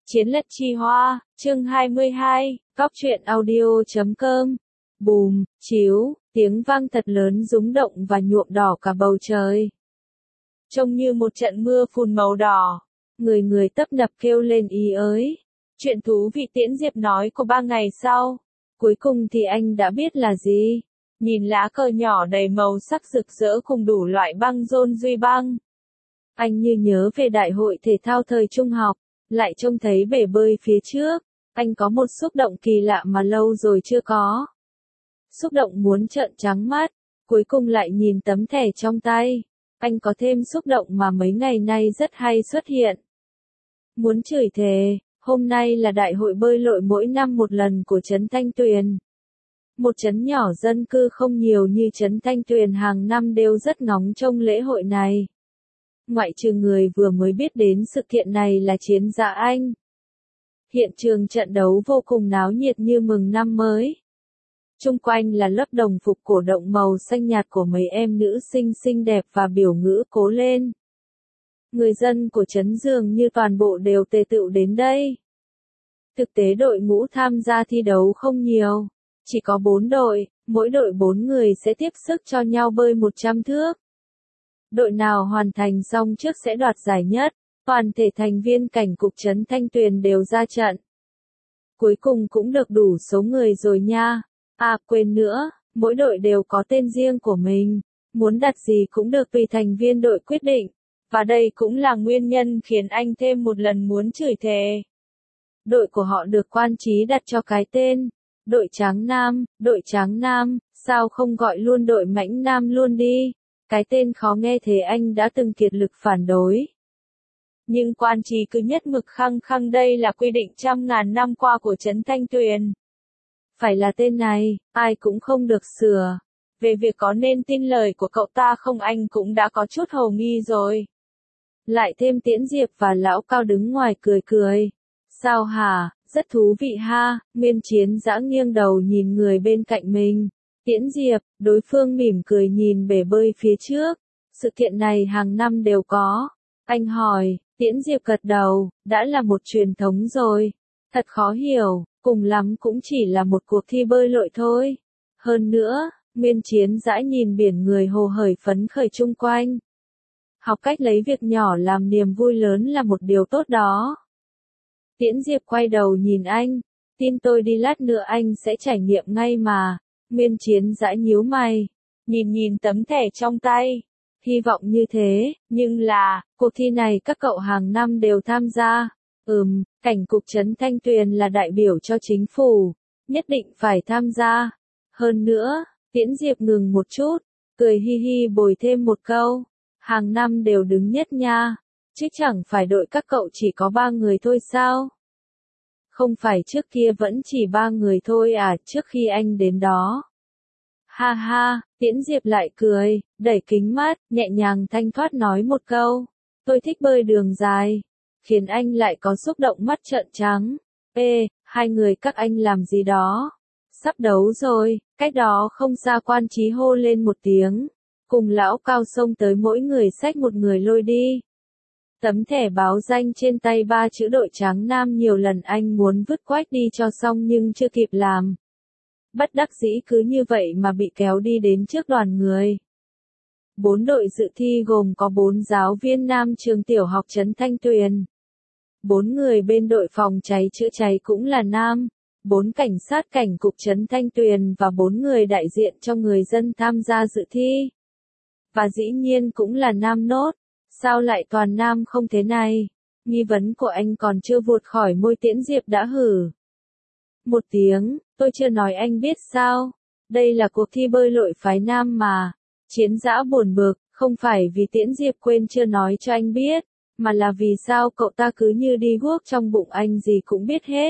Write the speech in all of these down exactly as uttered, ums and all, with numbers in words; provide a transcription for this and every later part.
Chiến lật chi hoa, chương hai mươi hai, góc truyện audio chấm com. Bùm, chiếu, tiếng vang thật lớn rúng động và nhuộm đỏ cả bầu trời. Trông như một trận mưa phùn màu đỏ. Người người tấp nập kêu lên ý ới. Chuyện thú vị Tiễn Diệp nói của ba ngày sau. Cuối cùng thì anh đã biết là gì? Nhìn lá cờ nhỏ đầy màu sắc rực rỡ cùng đủ loại băng rôn duy băng. Anh như nhớ về đại hội thể thao thời trung học. Lại trông thấy bể bơi phía trước, anh có một xúc động kỳ lạ mà lâu rồi chưa có. Xúc động muốn trợn trắng mắt, cuối cùng lại nhìn tấm thẻ trong tay. Anh có thêm xúc động mà mấy ngày nay rất hay xuất hiện. Muốn chửi thề, hôm nay là đại hội bơi lội mỗi năm một lần của trấn Thanh Tuyền. Một trấn nhỏ dân cư không nhiều như trấn Thanh Tuyền hàng năm đều rất ngóng trông lễ hội này. Ngoại trừ người vừa mới biết đến sự kiện này là Chiến Dạ Anh. Hiện trường trận đấu vô cùng náo nhiệt như mừng năm mới. Chung quanh là lớp đồng phục cổ động màu xanh nhạt của mấy em nữ sinh xinh đẹp và biểu ngữ cố lên. Người dân của trấn dường như toàn bộ đều tề tựu đến đây. Thực tế đội ngũ tham gia thi đấu không nhiều, chỉ có bốn đội, mỗi đội bốn người sẽ tiếp sức cho nhau bơi một trăm thước. Đội nào hoàn thành xong trước sẽ đoạt giải nhất, toàn thể thành viên cảnh cục trấn Thanh Tuyền đều ra trận. Cuối cùng cũng được đủ số người rồi nha. À quên nữa, mỗi đội đều có tên riêng của mình, muốn đặt gì cũng được tùy thành viên đội quyết định, và đây cũng là nguyên nhân khiến anh thêm một lần muốn chửi thề. Đội của họ được quan trí đặt cho cái tên, đội Tráng Nam, đội Tráng Nam, sao không gọi luôn đội Mãnh Nam luôn đi? Cái tên khó nghe thế anh đã từng kiệt lực phản đối. Nhưng quan trì cứ nhất mực khăng khăng đây là quy định trăm ngàn năm qua của trấn Thanh Tuyền. Phải là tên này, ai cũng không được sửa. Về việc có nên tin lời của cậu ta không anh cũng đã có chút hồ nghi rồi. Lại thêm Tiễn Diệp và Lão Cao đứng ngoài cười cười. Sao hả, rất thú vị ha, Miên Chiến Dã nghiêng đầu nhìn người bên cạnh mình. Tiễn Diệp, đối phương mỉm cười nhìn bể bơi phía trước. Sự kiện này hàng năm đều có. Anh hỏi, Tiễn Diệp gật đầu, đã là một truyền thống rồi. Thật khó hiểu, cùng lắm cũng chỉ là một cuộc thi bơi lội thôi. Hơn nữa, Miên Chiến Dã nhìn biển người hồ hởi phấn khởi chung quanh. Học cách lấy việc nhỏ làm niềm vui lớn là một điều tốt đó. Tiễn Diệp quay đầu nhìn anh, tin tôi đi lát nữa anh sẽ trải nghiệm ngay mà. Miên Chiến Dã nhíu mày, nhìn nhìn tấm thẻ trong tay, hy vọng như thế, nhưng là, cuộc thi này các cậu hàng năm đều tham gia. Ừm, cảnh cục trấn Thanh Tuyền là đại biểu cho chính phủ, nhất định phải tham gia. Hơn nữa, Tiễn Diệp ngừng một chút, cười hi hi bồi thêm một câu, hàng năm đều đứng nhất nha, chứ chẳng phải đội các cậu chỉ có ba người thôi sao? Không phải trước kia vẫn chỉ ba người thôi à, trước khi anh đến đó. Ha ha, Tiễn Diệp lại cười, đẩy kính mắt, nhẹ nhàng thanh thoát nói một câu. Tôi thích bơi đường dài. Khiến anh lại có xúc động mắt trợn trắng. Ê, hai người các anh làm gì đó? Sắp đấu rồi, cách đó không xa quan trí hô lên một tiếng. Cùng Lão Cao xông tới mỗi người xách một người lôi đi. Tấm thẻ báo danh trên tay ba chữ đội Tráng Nam nhiều lần anh muốn vứt quách đi cho xong nhưng chưa kịp làm. Bất đắc dĩ cứ như vậy mà bị kéo đi đến trước đoàn người. Bốn đội dự thi gồm có bốn giáo viên nam trường tiểu học trấn Thanh Tuyền. Bốn người bên đội phòng cháy chữa cháy cũng là nam. Bốn cảnh sát cảnh cục trấn Thanh Tuyền và bốn người đại diện cho người dân tham gia dự thi. Và dĩ nhiên cũng là nam nốt. Sao lại toàn nam không thế này? Nghi vấn của anh còn chưa vụt khỏi môi Tiễn Diệp đã hử. Một tiếng, tôi chưa nói anh biết sao? Đây là cuộc thi bơi lội phái nam mà. Chiến Dã buồn bực, không phải vì Tiễn Diệp quên chưa nói cho anh biết, mà là vì sao cậu ta cứ như đi guốc trong bụng anh gì cũng biết hết.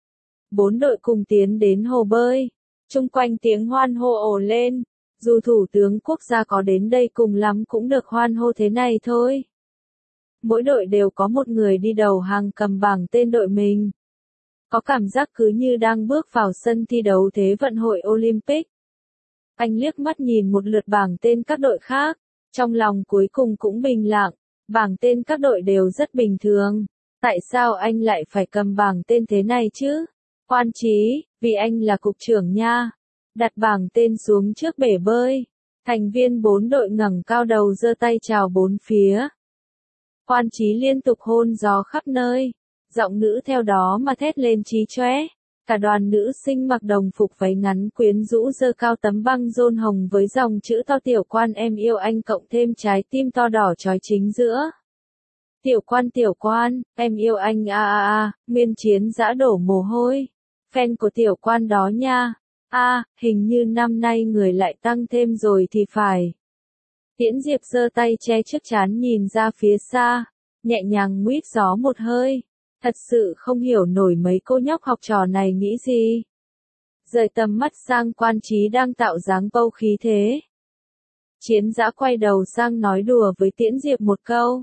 Bốn đội cùng tiến đến hồ bơi. Chung quanh tiếng hoan hô ồ lên. Dù thủ tướng quốc gia có đến đây cùng lắm cũng được hoan hô thế này thôi. Mỗi đội đều có một người đi đầu hàng cầm bảng tên đội mình. Có cảm giác cứ như đang bước vào sân thi đấu Thế vận hội Olympic. Anh liếc mắt nhìn một lượt bảng tên các đội khác, trong lòng cuối cùng cũng bình lặng, bảng tên các đội đều rất bình thường. Tại sao anh lại phải cầm bảng tên thế này chứ? Quan Chí, vì anh là cục trưởng nha. Đặt bảng tên xuống trước bể bơi. Thành viên bốn đội ngẩng cao đầu giơ tay chào bốn phía. Quan Chí liên tục hôn gió khắp nơi. Giọng nữ theo đó mà thét lên chí chóe. Cả đoàn nữ sinh mặc đồng phục váy ngắn quyến rũ giơ cao tấm băng rôn hồng với dòng chữ to tiểu quan em yêu anh cộng thêm trái tim to đỏ chói chính giữa. Tiểu quan tiểu quan, em yêu anh a a a, Nguyên Chiến Dã đổ mồ hôi. Fan của tiểu quan đó nha. A, hình như năm nay người lại tăng thêm rồi thì phải. Tiễn Diệp giơ tay che trước trán nhìn ra phía xa, nhẹ nhàng nguýt gió một hơi. Thật sự không hiểu nổi mấy cô nhóc học trò này nghĩ gì. Rời tầm mắt sang Quan Chí đang tạo dáng bầu khí thế. Chiến Dã quay đầu sang nói đùa với Tiễn Diệp một câu.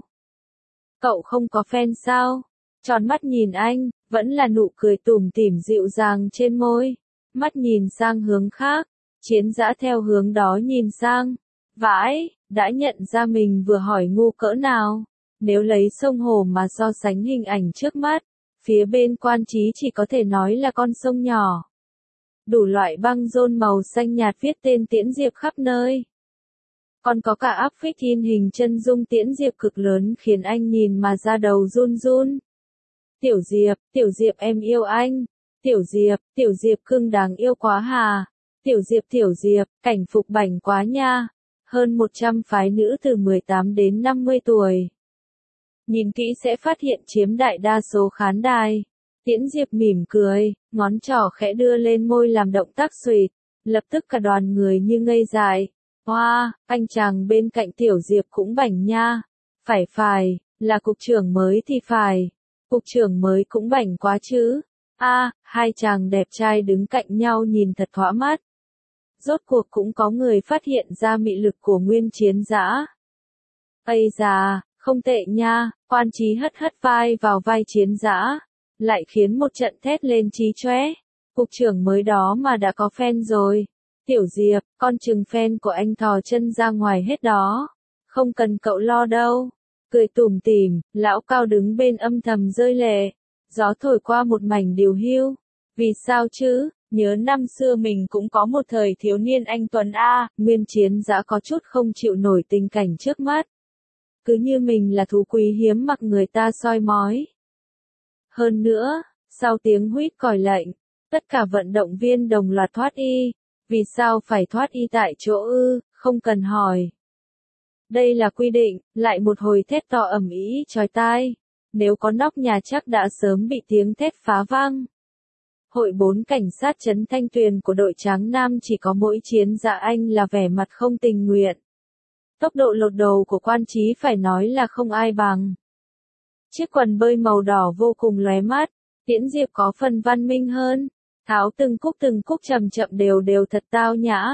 Cậu không có fan sao? Tròn mắt nhìn anh, vẫn là nụ cười tủm tỉm dịu dàng trên môi. Mắt nhìn sang hướng khác, Chiến Dã theo hướng đó nhìn sang. Vãi, đã nhận ra mình vừa hỏi ngu cỡ nào. Nếu lấy sông Hồ mà so sánh hình ảnh trước mắt, phía bên Quan Chí chỉ có thể nói là con sông nhỏ. Đủ loại băng rôn màu xanh nhạt viết tên Tiễn Diệp khắp nơi. Còn có cả áp phích in hình chân dung Tiễn Diệp cực lớn khiến anh nhìn mà da đầu run run. Tiểu Diệp, Tiểu Diệp em yêu anh. Tiểu Diệp, Tiểu Diệp cưng đáng yêu quá hà. Tiểu Diệp Tiểu Diệp, cảnh phục bảnh quá nha. Hơn một trăm phái nữ từ mười tám đến năm mươi tuổi. Nhìn kỹ sẽ phát hiện chiếm đại đa số khán đài. Tiễn Diệp mỉm cười, ngón trỏ khẽ đưa lên môi làm động tác xuỵt. Lập tức cả đoàn người như ngây dại. Hoa, wow, anh chàng bên cạnh Tiểu Diệp cũng bảnh nha. Phải phải, là cục trưởng mới thì phải. Cục trưởng mới cũng bảnh quá chứ. A, à, hai chàng đẹp trai đứng cạnh nhau nhìn thật thỏa mắt. Rốt cuộc cũng có người phát hiện ra mị lực của Nguyên Chiến Dã. Ây da, không tệ nha, Quan Chí hất hất vai vào vai Chiến Dã, lại khiến một trận thét lên chí chóe. Cục trưởng mới đó mà đã có fan rồi. Tiểu Diệp, con chừng fan của anh thò chân ra ngoài hết đó. Không cần cậu lo đâu. Cười tủm tỉm, lão cao đứng bên âm thầm rơi lệ. Gió thổi qua một mảnh điều hưu. Vì sao chứ? Nhớ năm xưa mình cũng có một thời thiếu niên anh Tuấn A, Nguyên Chiến Dã có chút không chịu nổi tình cảnh trước mắt. Cứ như mình là thú quý hiếm mặc người ta soi mói. Hơn nữa, sau tiếng huýt còi lệnh, tất cả vận động viên đồng loạt thoát y. Vì sao phải thoát y tại chỗ ư, không cần hỏi. Đây là quy định, lại một hồi thét to ầm ĩ chói tai. Nếu có nóc nhà chắc đã sớm bị tiếng thét phá vang. Hội bốn cảnh sát trấn Thanh Tuyền của đội Tráng Nam chỉ có mỗi Chiến Dã anh là vẻ mặt không tình nguyện. Tốc độ lột đồ của Quan Chí phải nói là không ai bằng. Chiếc quần bơi màu đỏ vô cùng lóe mắt, Tiễn Diệp có phần văn minh hơn, tháo từng cúc từng cúc chậm chậm đều đều thật tao nhã.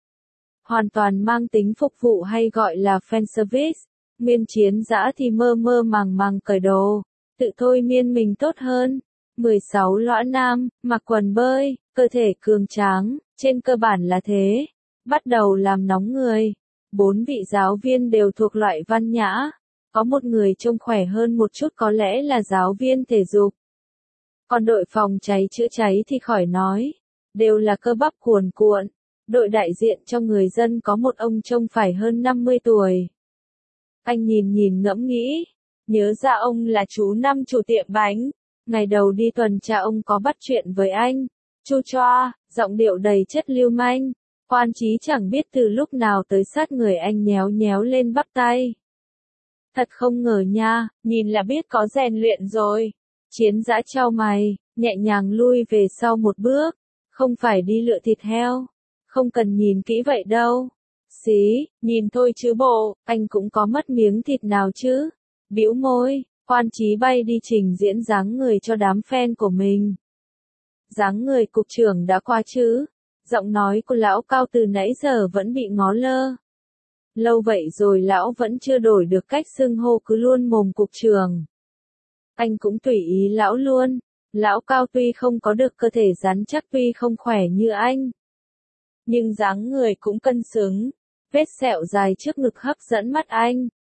Hoàn toàn mang tính phục vụ hay gọi là fan service. Nguyên Chiến Dã thì mơ mơ màng màng cởi đồ, tự thôi miên mình tốt hơn. mười sáu lõa nam, mặc quần bơi, cơ thể cường tráng, trên cơ bản là thế. Bắt đầu làm nóng người. Bốn vị giáo viên đều thuộc loại văn nhã. Có một người trông khỏe hơn một chút có lẽ là giáo viên thể dục. Còn đội phòng cháy chữa cháy thì khỏi nói. Đều là cơ bắp cuồn cuộn. Đội đại diện cho người dân có một ông trông phải hơn năm mươi tuổi. Anh nhìn nhìn ngẫm nghĩ. Nhớ ra ông là chú Năm chủ tiệm bánh. Ngày đầu đi tuần tra ông có bắt chuyện với anh. Chu choa, giọng điệu đầy chất lưu manh. Quan Chí chẳng biết từ lúc nào tới sát người anh nhéo nhéo lên bắp tay. Thật không ngờ nha, nhìn là biết có rèn luyện rồi. Chiến Dã chau mày, nhẹ nhàng lui về sau một bước. Không phải đi lựa thịt heo. Không cần nhìn kỹ vậy đâu. Xí, nhìn thôi chứ bộ, anh cũng có mất miếng thịt nào chứ. Bĩu môi, Quan Chí bay đi trình diễn dáng người cho đám fan của mình. Dáng người cục trưởng đã qua chứ. Giọng nói của lão cao từ nãy giờ vẫn bị ngó lơ. Lâu vậy rồi lão vẫn chưa đổi được cách xưng hô cứ luôn mồm cục trưởng. Anh cũng tùy ý lão luôn. Lão cao tuy không có được cơ thể rắn chắc tuy không khỏe như anh. Nhưng dáng người cũng cân xứng. Vết sẹo dài trước ngực hấp dẫn mắt anh.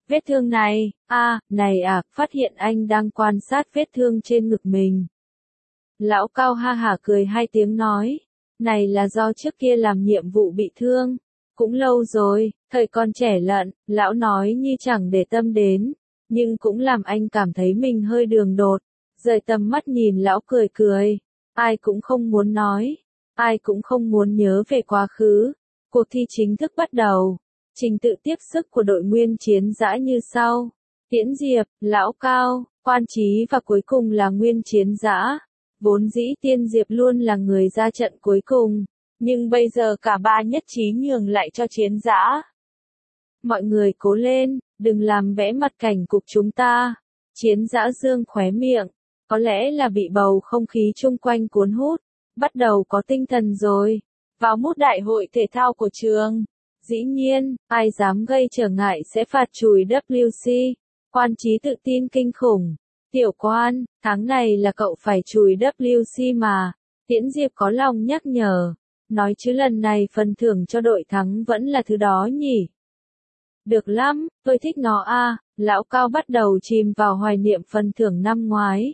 Vết thương này, a, này à, phát hiện anh đang quan sát vết thương trên ngực mình. Lão Cao ha hả cười hai tiếng nói, này là do trước kia làm nhiệm vụ bị thương, cũng lâu rồi, thời còn trẻ lận, lão nói như chẳng để tâm đến, nhưng cũng làm anh cảm thấy mình hơi đường đột, rời tầm mắt nhìn lão cười cười, ai cũng không muốn nói, ai cũng không muốn nhớ về quá khứ, cuộc thi chính thức bắt đầu, trình tự tiếp sức của đội nguyên chiến dã như sau, Tiễn Diệp, Lão Cao, Quan Chí và cuối cùng là nguyên chiến dã. Vốn dĩ Tiên Diệp luôn là người ra trận cuối cùng, nhưng bây giờ cả ba nhất trí nhường lại cho chiến dã. Mọi người cố lên, đừng làm vẽ mặt cảnh cục chúng ta. Chiến dã dương khóe miệng, có lẽ là bị bầu không khí chung quanh cuốn hút, bắt đầu có tinh thần rồi. Vào mút đại hội thể thao của trường, dĩ nhiên, ai dám gây trở ngại sẽ phạt chùi W C. Quan Chí tự tin kinh khủng. Tiểu Quan, tháng này là cậu phải chùi W C mà. Tiễn Diệp có lòng nhắc nhở. Nói chứ lần này phần thưởng cho đội thắng vẫn là thứ đó nhỉ. Được lắm, tôi thích nó a. Lão Cao bắt đầu chìm vào hoài niệm phần thưởng năm ngoái.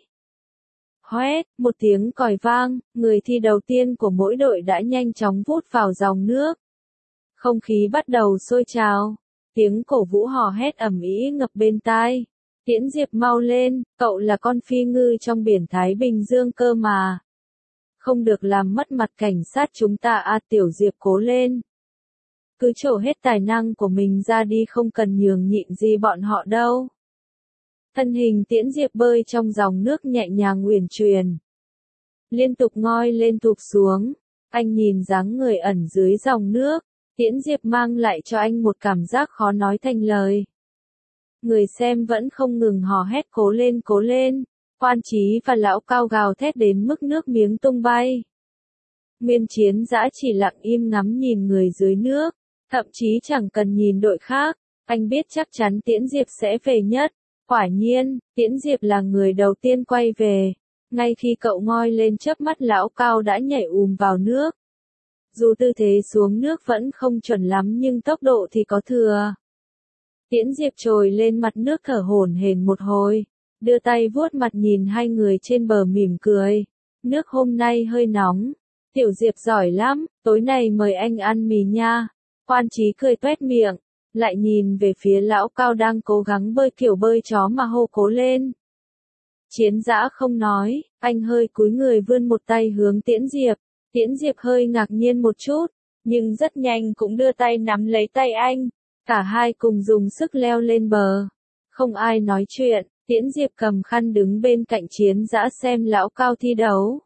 Hoét, một tiếng còi vang, người thi đầu tiên của mỗi đội đã nhanh chóng vút vào dòng nước. Không khí bắt đầu sôi trào. Tiếng cổ vũ hò hét ầm ĩ ngập bên tai. Tiễn Diệp mau lên, cậu là con phi ngư trong biển Thái Bình Dương cơ mà. Không được làm mất mặt cảnh sát chúng ta a. Tiểu Diệp cố lên. Cứ trổ hết tài năng của mình ra đi, không cần nhường nhịn gì bọn họ đâu. Thân hình Tiễn Diệp bơi trong dòng nước nhẹ nhàng uyển chuyển. Liên tục ngoi lên tụt xuống. Anh nhìn dáng người ẩn dưới dòng nước. Tiễn Diệp mang lại cho anh một cảm giác khó nói thành lời. Người xem vẫn không ngừng hò hét cố lên cố lên. Quan Chí và Lão Cao gào thét đến mức nước miếng tung bay. Nguyên chiến dã chỉ lặng im ngắm nhìn người dưới nước. Thậm chí chẳng cần nhìn đội khác. Anh biết chắc chắn Tiễn Diệp sẽ về nhất. Quả nhiên, Tiễn Diệp là người đầu tiên quay về. Ngay khi cậu ngoi lên chớp mắt Lão Cao đã nhảy ùm vào nước. Dù tư thế xuống nước vẫn không chuẩn lắm nhưng tốc độ thì có thừa. Tiễn Diệp trồi lên mặt nước thở hổn hển một hồi, đưa tay vuốt mặt nhìn hai người trên bờ mỉm cười. Nước hôm nay hơi nóng. Tiểu Diệp giỏi lắm, tối nay mời anh ăn mì nha. Quan Chí cười toét miệng, lại nhìn về phía Lão Cao đang cố gắng bơi kiểu bơi chó mà hô cố lên. Chiến dã không nói, anh hơi cúi người vươn một tay hướng Tiễn Diệp. Tiễn Diệp hơi ngạc nhiên một chút, nhưng rất nhanh cũng đưa tay nắm lấy tay anh. Cả hai cùng dùng sức leo lên bờ. Không ai nói chuyện, Tiễn Diệp cầm khăn đứng bên cạnh chiến dã xem Lão Cao thi đấu.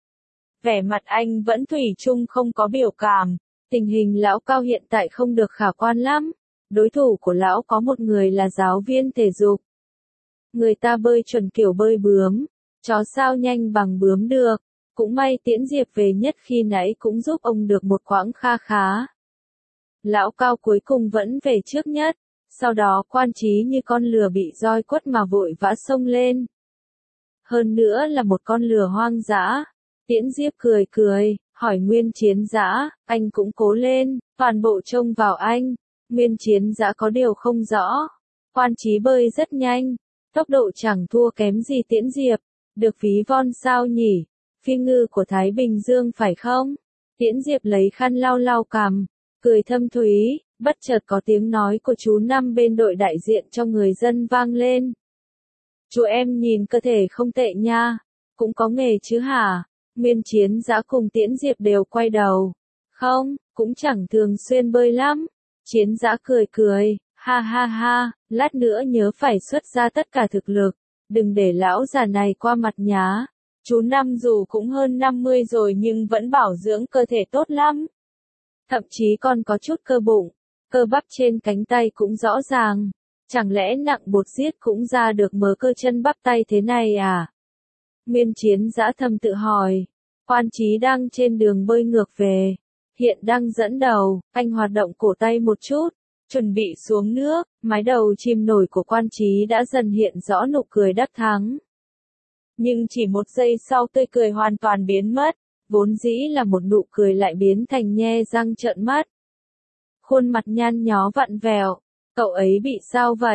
Vẻ mặt anh vẫn thủy chung không có biểu cảm. Tình hình Lão Cao hiện tại không được khả quan lắm. Đối thủ của Lão có một người là giáo viên thể dục. Người ta bơi chuẩn kiểu bơi bướm. Chó sao nhanh bằng bướm được. Cũng may Tiễn Diệp về nhất khi nãy cũng giúp ông được một quãng kha khá. Lão Cao cuối cùng vẫn về trước nhất, sau đó Quan Chí như con lừa bị roi quất mà vội vã xông lên. Hơn nữa là một con lừa hoang dã. Tiễn Diệp cười cười, hỏi Nguyên chiến dã, anh cũng cố lên, toàn bộ trông vào anh. Nguyên chiến dã có điều không rõ. Quan Chí bơi rất nhanh, tốc độ chẳng thua kém gì Tiễn Diệp, được ví von sao nhỉ? Phi ngư của Thái Bình Dương phải không? Tiễn Diệp lấy khăn lau lau cằm, cười thâm thúy, bất chợt có tiếng nói của chú Năm bên đội đại diện cho người dân vang lên. Chú em nhìn cơ thể không tệ nha, cũng có nghề chứ hả? Nguyên chiến dã cùng Tiễn Diệp đều quay đầu. Không, cũng chẳng thường xuyên bơi lắm. Chiến dã cười cười, ha ha ha, lát nữa nhớ phải xuất ra tất cả thực lực, đừng để lão già này qua mặt nhá. Chú Năm dù cũng hơn năm mươi rồi nhưng vẫn bảo dưỡng cơ thể tốt lắm. Thậm chí còn có chút cơ bụng, cơ bắp trên cánh tay cũng rõ ràng. Chẳng lẽ nặng bột giết cũng ra được mớ cơ chân bắp tay thế này à? Nguyên chiến dã thầm tự hỏi. Quan Chí đang trên đường bơi ngược về. Hiện đang dẫn đầu, anh hoạt động cổ tay một chút, chuẩn bị xuống nước. Mái đầu chìm nổi của Quan Chí đã dần hiện rõ nụ cười đắc thắng. Nhưng chỉ một giây sau tươi cười hoàn toàn biến mất, vốn dĩ là một nụ cười lại biến thành nhe răng trợn mắt. Khuôn mặt nhăn nhó vặn vẹo, cậu ấy bị sao vậy?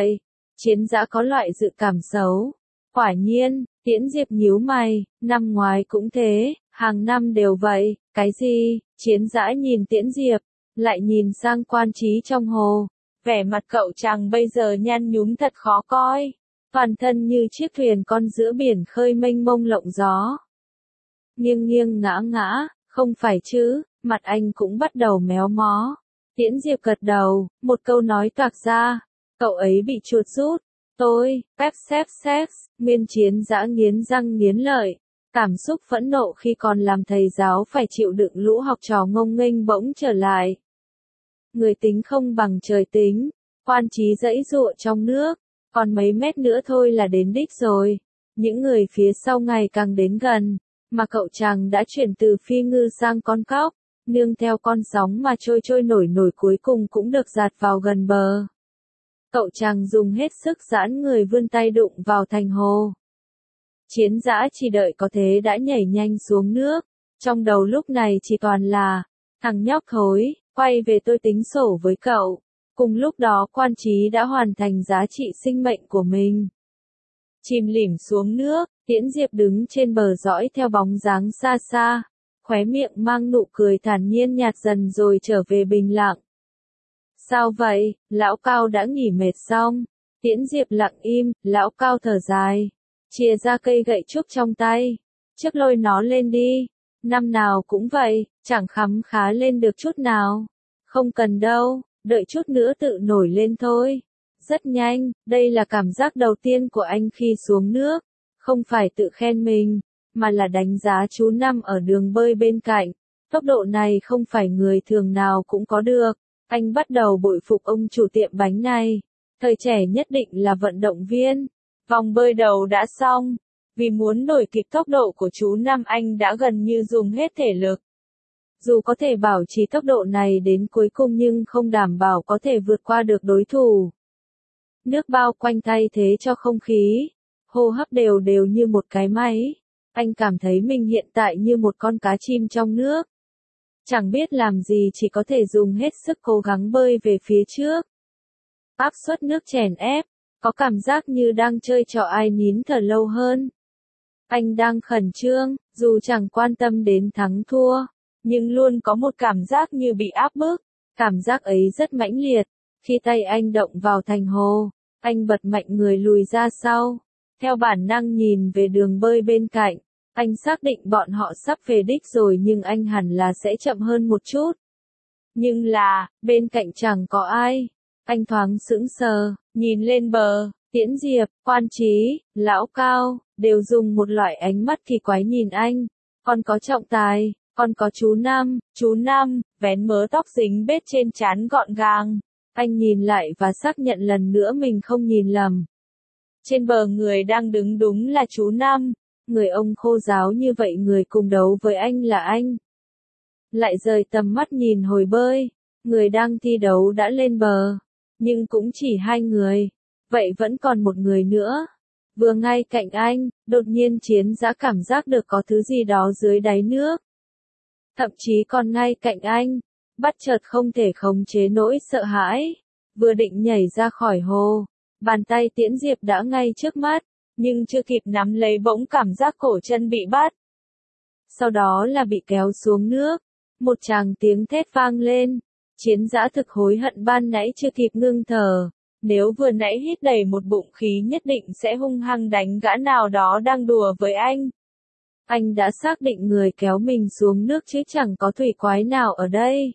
Chiến Dã có loại dự cảm xấu. Quả nhiên, Tiễn Diệp nhíu mày, năm ngoái cũng thế, hàng năm đều vậy, cái gì? Chiến Dã nhìn Tiễn Diệp, lại nhìn sang Quan Trí trong hồ. Vẻ mặt cậu chàng bây giờ nhăn nhúm thật khó coi. Toàn thân như chiếc thuyền con giữa biển khơi mênh mông lộng gió. Nghiêng nghiêng ngã ngã, không phải chứ, mặt anh cũng bắt đầu méo mó. Tiễn Diệp gật đầu, một câu nói toạc ra. Cậu ấy bị chuột rút. Tôi, pep xếp sex, Nguyên Chiến Dã nghiến răng nghiến lợi. Cảm xúc phẫn nộ khi còn làm thầy giáo phải chịu đựng lũ học trò ngông nghênh bỗng trở lại. Người tính không bằng trời tính. Quan Trí giãy giụa trong nước. Còn mấy mét nữa thôi là đến đích rồi. Những người phía sau ngày càng đến gần. Mà cậu chàng đã chuyển từ phi ngư sang con cóc. Nương theo con sóng mà trôi trôi nổi nổi cuối cùng cũng được dạt vào gần bờ. Cậu chàng dùng hết sức giãn người vươn tay đụng vào thành hồ. Chiến Dã chỉ đợi có thế đã nhảy nhanh xuống nước. Trong đầu lúc này chỉ toàn là, thằng nhóc thối, quay về tôi tính sổ với cậu. Cùng lúc đó Quan Trí đã hoàn thành giá trị sinh mệnh của mình. Chìm lỉm xuống nước, Tiễn Diệp đứng trên bờ dõi theo bóng dáng xa xa. Khóe miệng mang nụ cười thản nhiên nhạt dần rồi trở về bình lặng. Sao vậy, lão Cao đã nghỉ mệt xong. Tiễn Diệp lặng im, lão Cao thở dài. Chìa ra cây gậy trúc trong tay. Trước lôi nó lên đi. Năm nào cũng vậy, chẳng khấm khá lên được chút nào. Không cần đâu, đợi chút nữa tự nổi lên thôi. Rất nhanh, đây là cảm giác đầu tiên của anh khi xuống nước. Không phải tự khen mình, mà là đánh giá chú Năm ở đường bơi bên cạnh. Tốc độ này không phải người thường nào cũng có được. Anh bắt đầu bội phục ông chủ tiệm bánh này. Thời trẻ nhất định là vận động viên. Vòng bơi đầu đã xong. Vì muốn đuổi kịp tốc độ của chú Năm anh đã gần như dùng hết thể lực. Dù có thể bảo trì tốc độ này đến cuối cùng nhưng không đảm bảo có thể vượt qua được đối thủ. Nước bao quanh thay thế cho không khí. Hô hấp đều đều như một cái máy. Anh cảm thấy mình hiện tại như một con cá chim trong nước. Chẳng biết làm gì chỉ có thể dùng hết sức cố gắng bơi về phía trước. Áp suất nước chèn ép, có cảm giác như đang chơi trò ai nín thở lâu hơn. Anh đang khẩn trương, dù chẳng quan tâm đến thắng thua, nhưng luôn có một cảm giác như bị áp bức. Cảm giác ấy rất mãnh liệt. Khi tay anh động vào thành hồ, anh bật mạnh người lùi ra sau. Theo bản năng nhìn về đường bơi bên cạnh. Anh xác định bọn họ sắp về đích rồi nhưng anh hẳn là sẽ chậm hơn một chút. Nhưng là, bên cạnh chẳng có ai. Anh thoáng sững sờ, nhìn lên bờ, Tiễn Diệp, Quan Trí, lão Cao, đều dùng một loại ánh mắt kỳ quái nhìn anh. Còn có Trọng Tài, còn có chú Năm, chú Năm, vén mớ tóc dính bết trên trán gọn gàng. Anh nhìn lại và xác nhận lần nữa mình không nhìn lầm. Trên bờ người đang đứng đúng là chú Năm. Người ông khô ráo như vậy người cùng đấu với anh là anh. Lại rời tầm mắt nhìn hồi bơi. Người đang thi đấu đã lên bờ. Nhưng cũng chỉ hai người. Vậy vẫn còn một người nữa. Vừa ngay cạnh anh, đột nhiên Chiến Dã cảm giác được có thứ gì đó dưới đáy nước. Thậm chí còn ngay cạnh anh. Bắt chợt không thể khống chế nỗi sợ hãi. Vừa định nhảy ra khỏi hồ. Bàn tay Tiễn Diệp đã ngay trước mắt. Nhưng chưa kịp nắm lấy bỗng cảm giác cổ chân bị bắt. Sau đó là bị kéo xuống nước. Một tràng tiếng thét vang lên. Chiến Dã thực hối hận ban nãy chưa kịp ngưng thở. Nếu vừa nãy hít đầy một bụng khí nhất định sẽ hung hăng đánh gã nào đó đang đùa với anh. Anh đã xác định người kéo mình xuống nước chứ chẳng có thủy quái nào ở đây.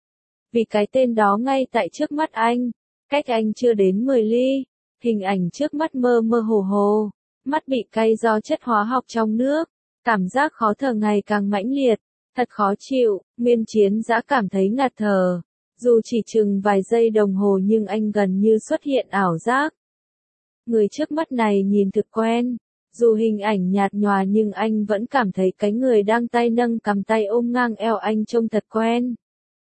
Vì cái tên đó ngay tại trước mắt anh. Cách anh chưa đến mười ly. Hình ảnh trước mắt mơ mơ hồ hồ, mắt bị cay do chất hóa học trong nước, cảm giác khó thở ngày càng mãnh liệt, thật khó chịu. Nguyên Chiến Dã cảm thấy ngạt thở, dù chỉ chừng vài giây đồng hồ nhưng anh gần như xuất hiện ảo giác. Người trước mắt này nhìn thực quen, dù hình ảnh nhạt nhòa nhưng anh vẫn cảm thấy cái người đang tay nâng cầm tay ôm ngang eo anh trông thật quen.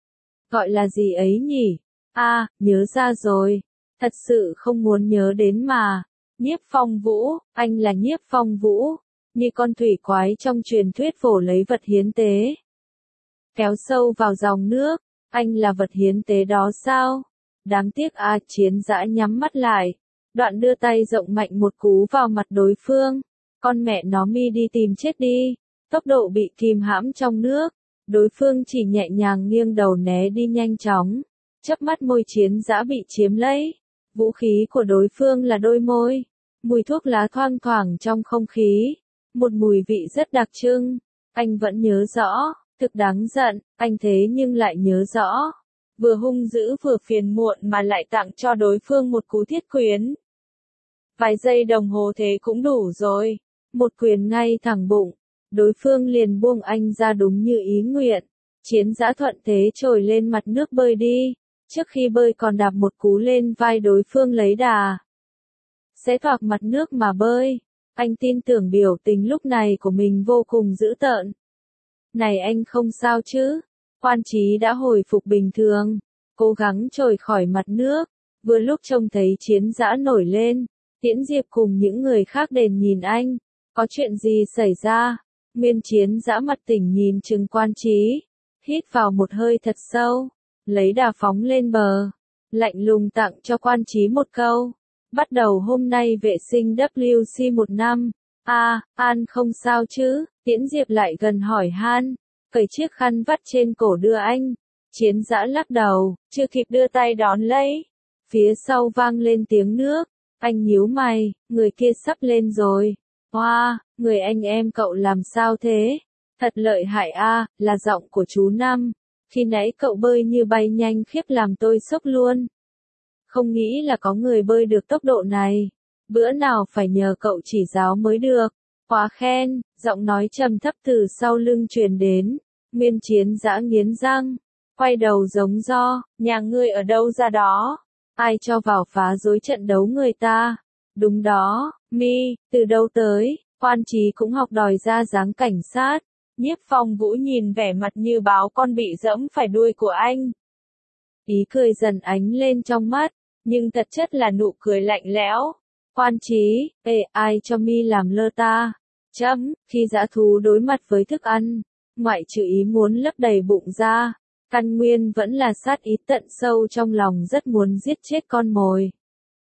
Gọi là gì ấy nhỉ? A, à, nhớ ra rồi. Thật sự không muốn nhớ đến mà. Nhiếp Phong Vũ, anh là Nhiếp Phong Vũ, như con thủy quái trong truyền thuyết phổ lấy vật hiến tế. Kéo sâu vào dòng nước, anh là vật hiến tế đó sao? Đáng tiếc a, Chiến Dã nhắm mắt lại. đoạn đưa tay rộng mạnh một cú vào mặt đối phương. Con mẹ nó mi đi tìm chết đi. Tốc độ bị kìm hãm trong nước. Đối phương chỉ nhẹ nhàng nghiêng đầu né đi nhanh chóng. Chớp mắt môi Chiến Dã bị chiếm lấy. Vũ khí của đối phương là đôi môi. Mùi thuốc lá thoang thoảng trong không khí. Một mùi vị rất đặc trưng. Anh vẫn nhớ rõ. Thực đáng giận, anh thế nhưng lại nhớ rõ. Vừa hung dữ vừa phiền muộn mà lại tặng cho đối phương một cú thiết quyền. Vài giây đồng hồ thế cũng đủ rồi. Một quyền ngay thẳng bụng. Đối phương liền buông anh ra đúng như ý nguyện. Chiến Dã thuận thế trồi lên mặt nước bơi đi. Trước khi bơi còn đạp một cú lên vai đối phương lấy đà. Sẽ toạc mặt nước mà bơi. Anh tin tưởng biểu tình lúc này của mình vô cùng dữ tợn. Này anh không sao chứ? Quan Chí đã hồi phục bình thường. Cố gắng trồi khỏi mặt nước. Vừa lúc trông thấy Chiến Dã nổi lên. Tiễn Diệp cùng những người khác đền nhìn anh. Có chuyện gì xảy ra? Nguyên Chiến Dã mặt tỉnh nhìn chừng Quan Chí. Hít vào một hơi thật sâu. Lấy đà phóng lên bờ. Lạnh lùng tặng cho Quan Chí một câu. Bắt đầu hôm nay vệ sinh W C một năm. A, à, An không sao chứ? Tiễn Diệp lại gần hỏi han. Cởi chiếc khăn vắt trên cổ đưa anh. Chiến Dã lắc đầu, chưa kịp đưa tay đón lấy. Phía sau vang lên tiếng nước. Anh nhíu mày, người kia sắp lên rồi. Hoa, wow, người anh em cậu làm sao thế? Thật lợi hại a, à, là giọng của chú Năm. Khi nãy cậu bơi như bay nhanh khiếp làm tôi sốc luôn. Không nghĩ là có người bơi được tốc độ này. Bữa nào phải nhờ cậu chỉ giáo mới được. Quá khen, giọng nói trầm thấp từ sau lưng truyền đến. Nguyên Chiến Dã nghiến răng. Quay đầu giống do, nhà ngươi ở đâu ra đó? Ai cho vào phá rối trận đấu người ta? Đúng đó, mi, từ đâu tới? Quan Chí cũng học đòi ra dáng cảnh sát. Nhiếp Phong Vũ nhìn vẻ mặt như báo con bị dẫm phải đuôi của anh. Ý cười dần ánh lên trong mắt, nhưng thật chất là nụ cười lạnh lẽo. Quan Chí, ê, ai cho mi làm lơ ta? Chấm, khi dã thú đối mặt với thức ăn, ngoại trừ ý muốn lấp đầy bụng ra, căn nguyên vẫn là sát ý tận sâu trong lòng rất muốn giết chết con mồi.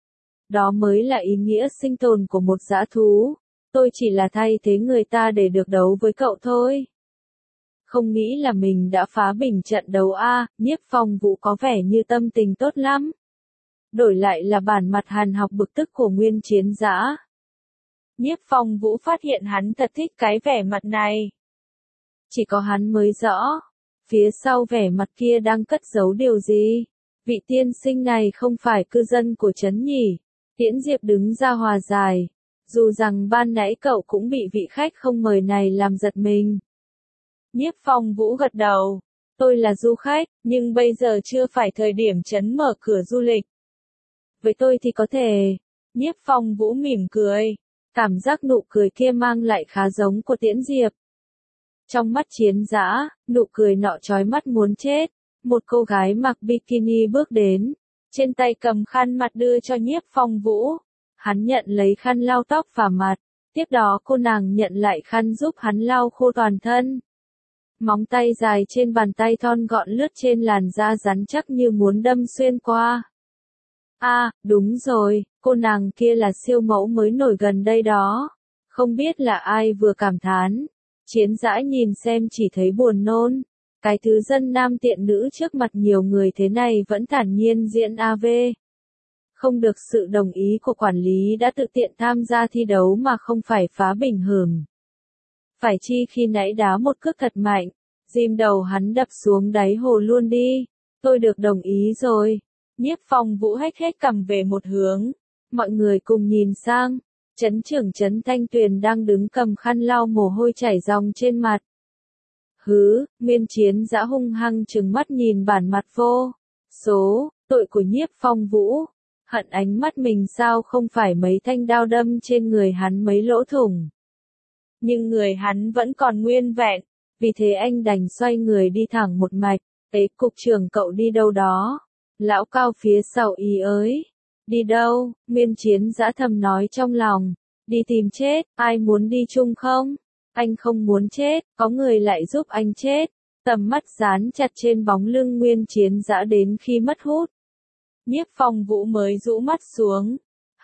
Đó mới là ý nghĩa sinh tồn của một dã thú. Tôi chỉ là thay thế người ta để được đấu với cậu thôi. Không nghĩ là mình đã phá bình trận đấu a. Nhiếp Phong Vũ có vẻ như tâm tình tốt lắm. Đổi lại là bản mặt hàn học bực tức của Nguyên Chiến Dã. Nhiếp Phong Vũ phát hiện hắn thật thích cái vẻ mặt này. Chỉ có hắn mới rõ. Phía sau vẻ mặt kia đang cất giấu điều gì? Vị tiên sinh này không phải cư dân của trấn nhỉ? Tiễn Diệp đứng ra hòa giải. Dù rằng ban nãy cậu cũng bị vị khách không mời này làm giật mình. Nhiếp Phong Vũ gật đầu. Tôi là du khách, nhưng bây giờ chưa phải thời điểm trấn mở cửa du lịch. Với tôi thì có thể. Nhiếp Phong Vũ mỉm cười. Cảm giác nụ cười kia mang lại khá giống của Tiễn Diệp. Trong mắt Chiến Dã, nụ cười nọ chói mắt muốn chết. Một cô gái mặc bikini bước đến. Trên tay cầm khăn mặt đưa cho Nhiếp Phong Vũ. Hắn nhận lấy khăn lau tóc và mặt. Tiếp đó cô nàng nhận lại khăn giúp hắn lau khô toàn thân. Móng tay dài trên bàn tay thon gọn lướt trên làn da rắn chắc như muốn đâm xuyên qua. A, à, đúng rồi, cô nàng kia là siêu mẫu mới nổi gần đây đó. Không biết là ai vừa cảm thán. Chiến Dã nhìn xem chỉ thấy buồn nôn. Cái thứ dân nam tiện nữ trước mặt nhiều người thế này vẫn thản nhiên diễn a vê. Không được sự đồng ý của quản lý đã tự tiện tham gia thi đấu mà không phải phá bình hưởng. Phải chi khi nãy đá một cước thật mạnh, dìm đầu hắn đập xuống đáy hồ luôn đi. Tôi được đồng ý rồi. Nhiếp Phong Vũ hách hết cầm về một hướng. Mọi người cùng nhìn sang. Trấn trưởng Trấn Thanh Tuyền đang đứng cầm khăn lau mồ hôi chảy ròng trên mặt. Hứ, Nguyên Chiến Dã hung hăng trừng mắt nhìn bản mặt vô số, tội của Nhiếp Phong Vũ. Hận ánh mắt mình sao không phải mấy thanh đao đâm trên người hắn mấy lỗ thủng. Nhưng người hắn vẫn còn nguyên vẹn, vì thế anh đành xoay người đi thẳng một mạch. Ế cục trưởng cậu đi đâu đó? Lão cao phía sau ý ới. Đi đâu? Nguyên Chiến Dã thầm nói trong lòng. Đi tìm chết, ai muốn đi chung không? Anh không muốn chết, có người lại giúp anh chết. Tầm mắt dán chặt trên bóng lưng Nguyên Chiến Dã đến khi mất hút. Nhiếp Phong Vũ mới rũ mắt xuống.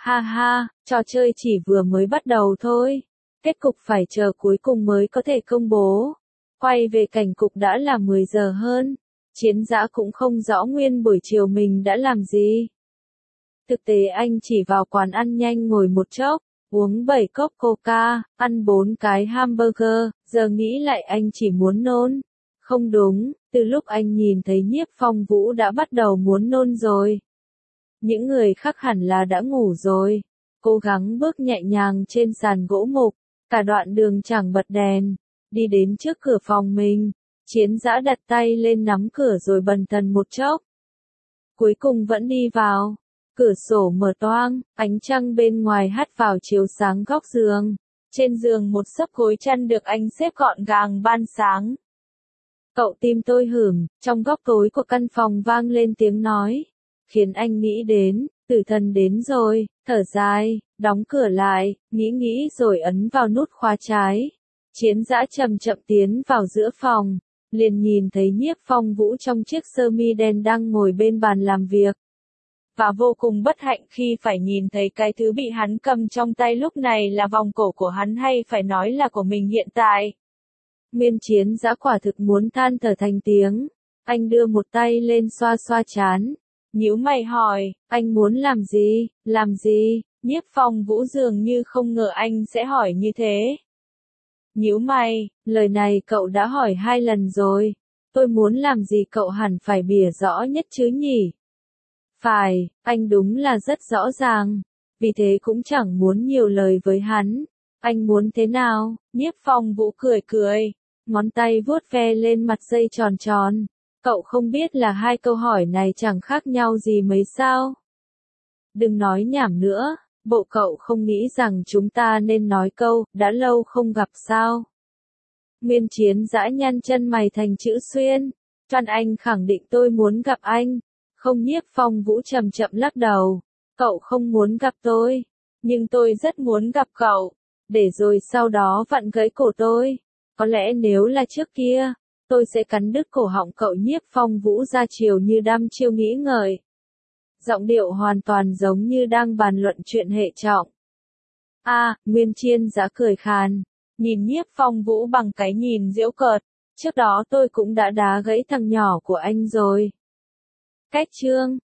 Ha ha, trò chơi chỉ vừa mới bắt đầu thôi. Kết cục phải chờ cuối cùng mới có thể công bố. Quay về cảnh cục đã là mười giờ hơn. Chiến Dã cũng không rõ nguyên buổi chiều mình đã làm gì. Thực tế anh chỉ vào quán ăn nhanh ngồi một chốc, uống bảy cốc coca, ăn bốn cái hamburger, giờ nghĩ lại anh chỉ muốn nôn. Không đúng, từ lúc anh nhìn thấy Nhiếp Phong Vũ đã bắt đầu muốn nôn rồi. Những người khác hẳn là đã ngủ rồi. Cố gắng bước nhẹ nhàng trên sàn gỗ mục, cả đoạn đường chẳng bật đèn, đi đến trước cửa phòng mình. Chiến Dã đặt tay lên nắm cửa rồi bần thần một chốc. Cuối cùng vẫn đi vào. Cửa sổ mở toang, ánh trăng bên ngoài hắt vào chiếu sáng góc giường. Trên giường một xấp gối chăn được anh xếp gọn gàng ban sáng. Cậu tim tôi hửng, trong góc tối của căn phòng vang lên tiếng nói. Khiến anh nghĩ đến, tử thần đến rồi, thở dài, đóng cửa lại, nghĩ nghĩ rồi ấn vào nút khóa trái. Chiến Dã chậm chậm tiến vào giữa phòng, liền nhìn thấy Nhiếp Phong Vũ trong chiếc sơ mi đen đang ngồi bên bàn làm việc. Và vô cùng bất hạnh khi phải nhìn thấy cái thứ bị hắn cầm trong tay lúc này là vòng cổ của hắn hay phải nói là của mình hiện tại. Miên Chiến Dã quả thực muốn than thở thành tiếng. Anh đưa một tay lên xoa xoa trán. Nhíu mày hỏi, anh muốn làm gì, làm gì? Nhiếp Phong Vũ dường như không ngờ anh sẽ hỏi như thế. Nhíu mày, lời này cậu đã hỏi hai lần rồi. Tôi muốn làm gì cậu hẳn phải bỉa rõ nhất chứ nhỉ? Phải, anh đúng là rất rõ ràng. Vì thế cũng chẳng muốn nhiều lời với hắn. Anh muốn thế nào? Nhiếp Phong Vũ cười cười. Ngón tay vuốt ve lên mặt dây tròn tròn. Cậu không biết là hai câu hỏi này chẳng khác nhau gì mấy sao? Đừng nói nhảm nữa, bộ cậu không nghĩ rằng chúng ta nên nói câu, đã lâu không gặp sao? Miên Chiến Dã nhăn chân mày thành chữ xuyên. Phan anh khẳng định tôi muốn gặp anh. Không. Nhiếp Phong Vũ chậm chậm lắc đầu. Cậu không muốn gặp tôi. Nhưng tôi rất muốn gặp cậu. Để rồi sau đó vặn gãy cổ tôi. Có lẽ nếu là trước kia, tôi sẽ cắn đứt cổ họng cậu. Nhiếp Phong Vũ ra chiều như đăm chiêu nghĩ ngợi. Giọng điệu hoàn toàn giống như đang bàn luận chuyện hệ trọng. A, à, Nguyên Chiên Dã cười khàn. Nhìn Nhiếp Phong Vũ bằng cái nhìn giễu cợt. Trước đó tôi cũng đã đá gãy thằng nhỏ của anh rồi. Cách chương